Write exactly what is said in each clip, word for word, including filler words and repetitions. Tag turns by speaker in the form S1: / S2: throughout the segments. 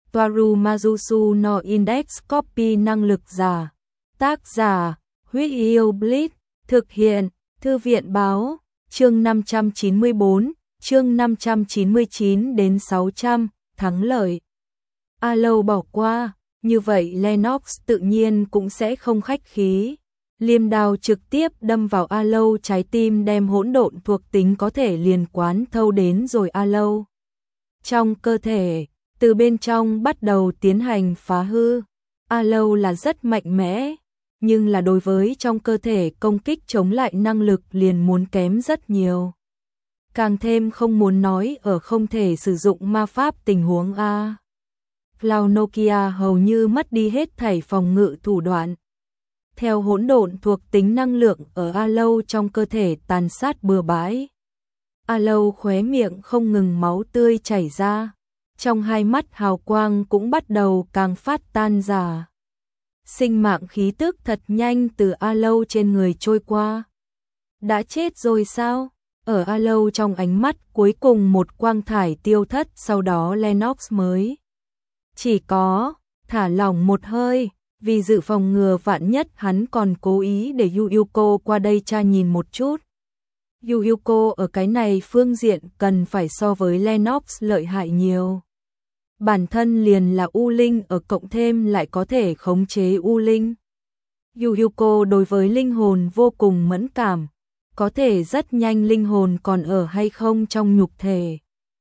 S1: Toaru Majusu no Index Copy năng lực giả. Tác giả, Huyết Yêu Blitz, thực hiện, Thư viện báo, chương năm trăm chín mươi bốn, chương năm trăm chín mươi chín đến sáu trăm, thắng lợi. Alo bỏ qua, như vậy Lennox tự nhiên cũng sẽ không khách khí. Liêm đao trực tiếp đâm vào Alo trái tim đem hỗn độn thuộc tính có thể liền quán thâu đến rồi Alo. Trong cơ thể, từ bên trong bắt đầu tiến hành phá hư. Alo là rất mạnh mẽ, nhưng là đối với trong cơ thể công kích chống lại năng lực liền muốn kém rất nhiều. Càng thêm không muốn nói ở không thể sử dụng ma pháp tình huống A. Cloud Nokia hầu như mất đi hết thảy phòng ngự thủ đoạn. Theo hỗn độn thuộc tính năng lượng ở Alo trong cơ thể tàn sát bừa bãi. Alo khóe miệng không ngừng máu tươi chảy ra, trong hai mắt hào quang cũng bắt đầu càng phát tan rã. Sinh mạng khí tức thật nhanh từ Alo trên người trôi qua. Đã chết rồi sao? Ở Alo trong ánh mắt cuối cùng một quang thải tiêu thất, sau đó Lennox mới chỉ có thả lỏng một hơi, vì dự phòng ngừa vạn nhất hắn còn cố ý để Yu Yuko qua đây tra nhìn một chút. Yu Yuko ở cái này phương diện cần phải so với Lennox lợi hại nhiều. Bản thân liền là U Linh ở cộng thêm lại có thể khống chế U Linh. Yu Yuko đối với linh hồn vô cùng mẫn cảm, có thể rất nhanh linh hồn còn ở hay không trong nhục thể.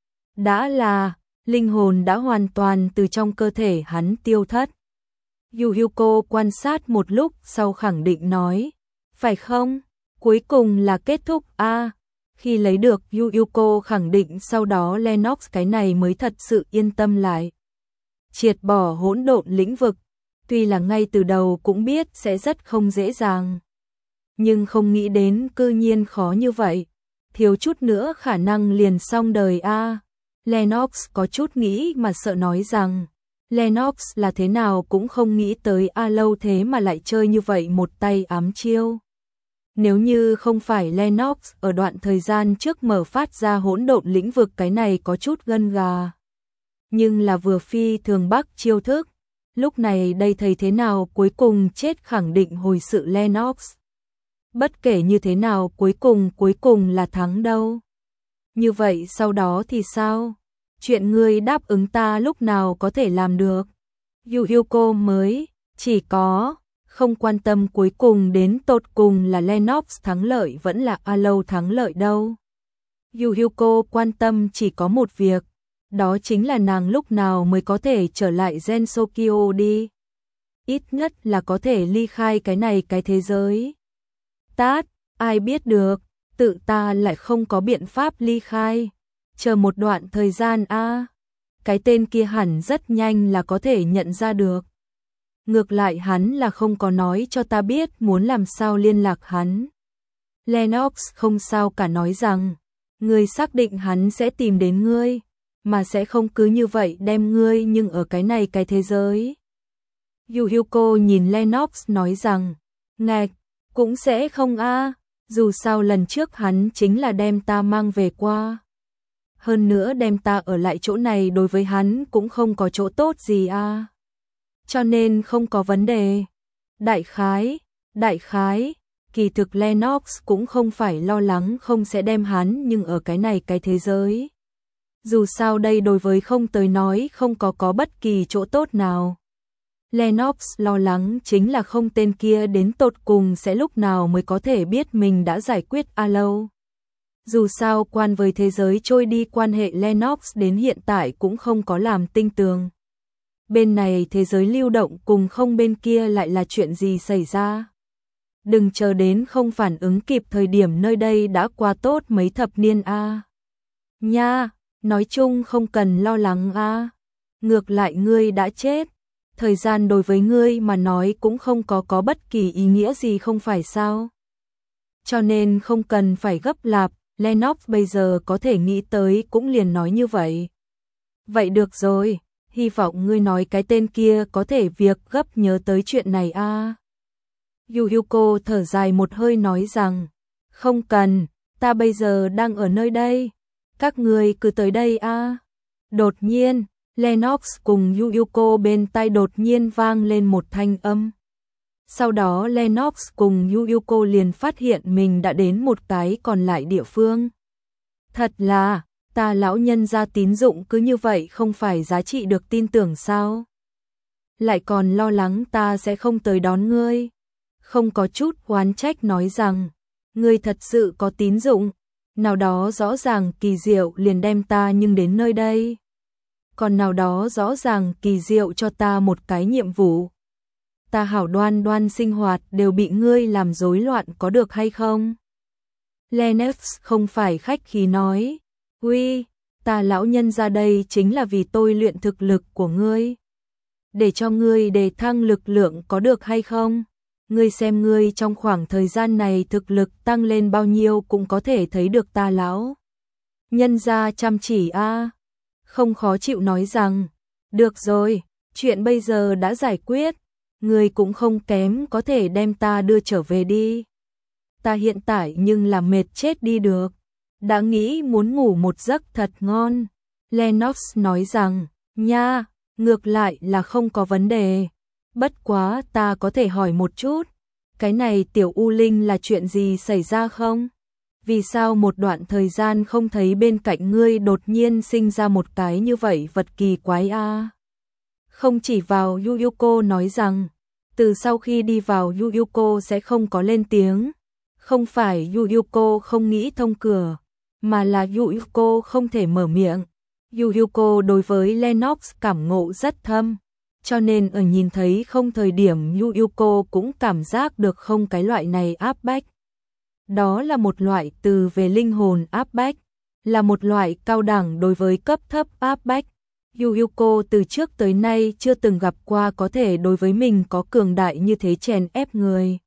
S1: Đã là, linh hồn đã hoàn toàn từ trong cơ thể hắn tiêu thất. Yu Yuko quan sát một lúc sau khẳng định nói, phải không? Cuối cùng là kết thúc a. À, khi lấy được Yu Yuko khẳng định, sau đó Lennox cái này mới thật sự yên tâm lại. Triệt bỏ hỗn độn lĩnh vực, tuy là ngay từ đầu cũng biết sẽ rất không dễ dàng, nhưng không nghĩ đến cư nhiên khó như vậy, thiếu chút nữa khả năng liền xong đời a. À, Lennox có chút nghĩ mà sợ nói rằng, Lennox là thế nào cũng không nghĩ tới Alo thế mà lại chơi như vậy một tay ám chiêu. Nếu như không phải Lennox ở đoạn thời gian trước mở phát ra hỗn độn lĩnh vực, cái này có chút gân gà. Nhưng là vừa phi thường bắc chiêu thức, lúc này đây thầy thế nào cuối cùng chết khẳng định hồi sự Lennox. Bất kể như thế nào cuối cùng cuối cùng là thắng đâu. Như vậy sau đó thì sao? Chuyện ngươi đáp ứng ta lúc nào có thể làm được? Yu Yuko mới chỉ có không quan tâm cuối cùng đến tột cùng là Lennox thắng lợi vẫn là Alo thắng lợi đâu. Yu Yuko quan tâm chỉ có một việc, đó chính là nàng lúc nào mới có thể trở lại Gensokyo đi. Ít nhất là có thể ly khai cái này cái thế giới. Tát, ai biết được, tự ta lại không có biện pháp ly khai. Chờ một đoạn thời gian a, à, cái tên kia hẳn rất nhanh là có thể nhận ra được. Ngược lại hắn là không có nói cho ta biết muốn làm sao liên lạc hắn. Lennox không sao cả nói rằng, ngươi xác định hắn sẽ tìm đến ngươi, mà sẽ không cứ như vậy đem ngươi nhưng ở cái này cái thế giới. Yu Yuko nhìn Lennox nói rằng, ngạch, cũng sẽ không a, à, dù sao lần trước hắn chính là đem ta mang về qua. Hơn nữa đem ta ở lại chỗ này đối với hắn cũng không có chỗ tốt gì a. À. Cho nên không có vấn đề. Đại khái, đại khái, kỳ thực Lennox cũng không phải lo lắng không sẽ đem hắn nhưng ở cái này cái thế giới. Dù sao đây đối với không tới nói không có có bất kỳ chỗ tốt nào. Lennox lo lắng chính là không tên kia đến tột cùng sẽ lúc nào mới có thể biết mình đã giải quyết Alo. Dù sao quan với thế giới trôi đi quan hệ Lennox đến hiện tại cũng không có làm tinh tường. Bên này thế giới lưu động cùng không bên kia lại là chuyện gì xảy ra. Đừng chờ đến không phản ứng kịp thời điểm nơi đây đã qua tốt mấy thập niên a. À. Nha, nói chung không cần lo lắng a. À. Ngược lại ngươi đã chết. Thời gian đối với ngươi mà nói cũng không có có bất kỳ ý nghĩa gì không phải sao. Cho nên không cần phải gấp lạp, Lennox bây giờ có thể nghĩ tới cũng liền nói như vậy. Vậy được rồi, hy vọng ngươi nói cái tên kia có thể việc gấp nhớ tới chuyện này a. À. Yu Yuko thở dài một hơi nói rằng, không cần, ta bây giờ đang ở nơi đây, các ngươi cứ tới đây a. À. Đột nhiên, Lennox cùng Yuyuko bên tai đột nhiên vang lên một thanh âm. Sau đó Lennox cùng Yuyuko liền phát hiện mình đã đến một cái còn lại địa phương. Thật là, ta lão nhân gia tín dụng cứ như vậy không phải giá trị được tin tưởng sao? Lại còn lo lắng ta sẽ không tới đón ngươi. Không có chút oán trách nói rằng, ngươi thật sự có tín dụng, nào đó rõ ràng kỳ diệu liền đem ta nhưng đến nơi đây. Còn nào đó rõ ràng kỳ diệu cho ta một cái nhiệm vụ. Ta hảo đoan đoan sinh hoạt đều bị ngươi làm rối loạn có được hay không? Lennox không phải khách khí nói, uy, ta lão nhân ra đây chính là vì tôi luyện thực lực của ngươi. Để cho ngươi đề thăng lực lượng có được hay không? Ngươi xem ngươi trong khoảng thời gian này thực lực tăng lên bao nhiêu cũng có thể thấy được ta lão nhân gia chăm chỉ a. À. Không khó chịu nói rằng, được rồi, chuyện bây giờ đã giải quyết, ngươi cũng không kém có thể đem ta đưa trở về đi. Ta hiện tại nhưng là mệt chết đi được, đã nghĩ muốn ngủ một giấc thật ngon. Lennox nói rằng, nha, ngược lại là không có vấn đề. Bất quá ta có thể hỏi một chút, cái này tiểu U Linh là chuyện gì xảy ra không? Vì sao một đoạn thời gian không thấy bên cạnh ngươi đột nhiên sinh ra một cái như vậy vật kỳ quái a? À? Không chỉ vào Yuyuko nói rằng, từ sau khi đi vào Yuyuko sẽ không có lên tiếng. Không phải Yuyuko không nghĩ thông cửa, mà là Yuyuko không thể mở miệng. Yuyuko đối với Lennox cảm ngộ rất thâm, cho nên ở nhìn thấy không thời điểm Yuyuko cũng cảm giác được không cái loại này áp bách. Đó là một loại từ về linh hồn áp bách, là một loại cao đẳng đối với cấp thấp áp bách. Yuyuko từ trước tới nay chưa từng gặp qua có thể đối với mình có cường đại như thế chèn ép người.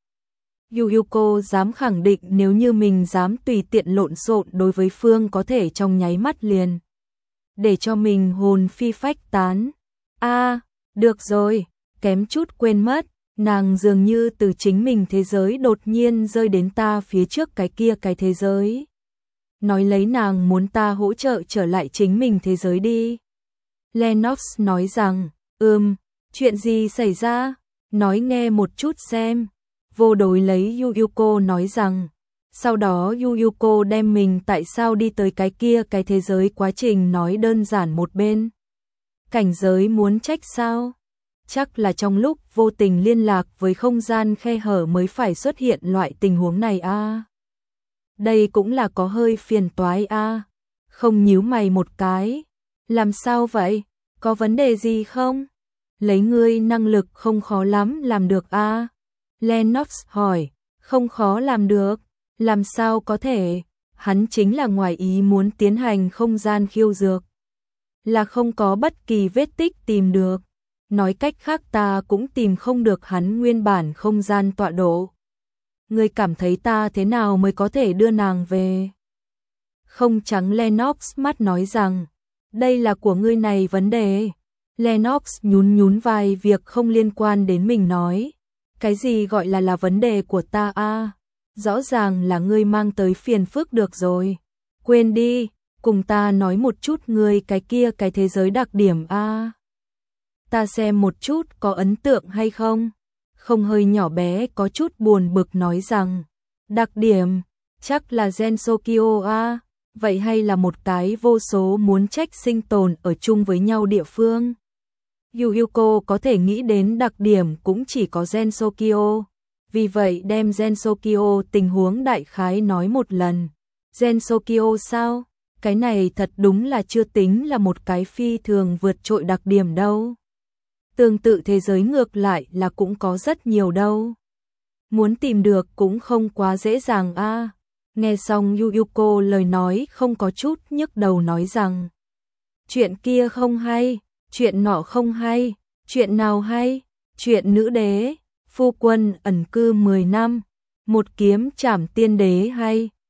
S1: Yuyuko dám khẳng định nếu như mình dám tùy tiện lộn xộn đối với phương có thể trong nháy mắt liền để cho mình hồn phi phách tán. A, à, được rồi, kém chút quên mất, nàng dường như từ chính mình thế giới đột nhiên rơi đến ta phía trước cái kia cái thế giới. Nói lấy nàng muốn ta hỗ trợ trở lại chính mình thế giới đi. Lennox nói rằng, ừm, chuyện gì xảy ra? Nói nghe một chút xem. Vô đối lấy Yuyuko nói rằng, sau đó Yuyuko đem mình tại sao đi tới cái kia cái thế giới quá trình nói đơn giản một bên. Cảnh giới muốn trách sao? Chắc là trong lúc vô tình liên lạc với không gian khe hở mới phải xuất hiện loại tình huống này a. À. Đây cũng là có hơi phiền toái a. À. Không nhíu mày một cái. Làm sao vậy? Có vấn đề gì không? Lấy ngươi năng lực không khó lắm làm được a. À. Lennox hỏi, không khó làm được, làm sao có thể, hắn chính là ngoài ý muốn tiến hành không gian khiêu dược. Là không có bất kỳ vết tích tìm được, nói cách khác ta cũng tìm không được hắn nguyên bản không gian tọa độ. Ngươi cảm thấy ta thế nào mới có thể đưa nàng về? Không trắng Lennox mắt nói rằng, đây là của ngươi này vấn đề. Lennox nhún nhún vai việc không liên quan đến mình nói. Cái gì gọi là là vấn đề của ta a? À? Rõ ràng là ngươi mang tới phiền phức được rồi. Quên đi, cùng ta nói một chút ngươi cái kia cái thế giới đặc điểm a. À? Ta xem một chút có ấn tượng hay không? Không hơi nhỏ bé có chút buồn bực nói rằng, đặc điểm, chắc là Gensokyo a. À? Vậy hay là một cái vô số muốn trách sinh tồn ở chung với nhau địa phương? Yuyuko có thể nghĩ đến đặc điểm cũng chỉ có Gensokyo, vì vậy đem Gensokyo tình huống đại khái nói một lần. Gensokyo sao? Cái này thật đúng là chưa tính là một cái phi thường vượt trội đặc điểm đâu. Tương tự thế giới ngược lại là cũng có rất nhiều đâu. Muốn tìm được cũng không quá dễ dàng a. À. Nghe xong Yuyuko lời nói không có chút nhức đầu nói rằng, chuyện kia không hay. Chuyện nọ không hay, chuyện nào hay, chuyện nữ đế, phu quân ẩn cư mười năm, một kiếm trảm tiên đế hay.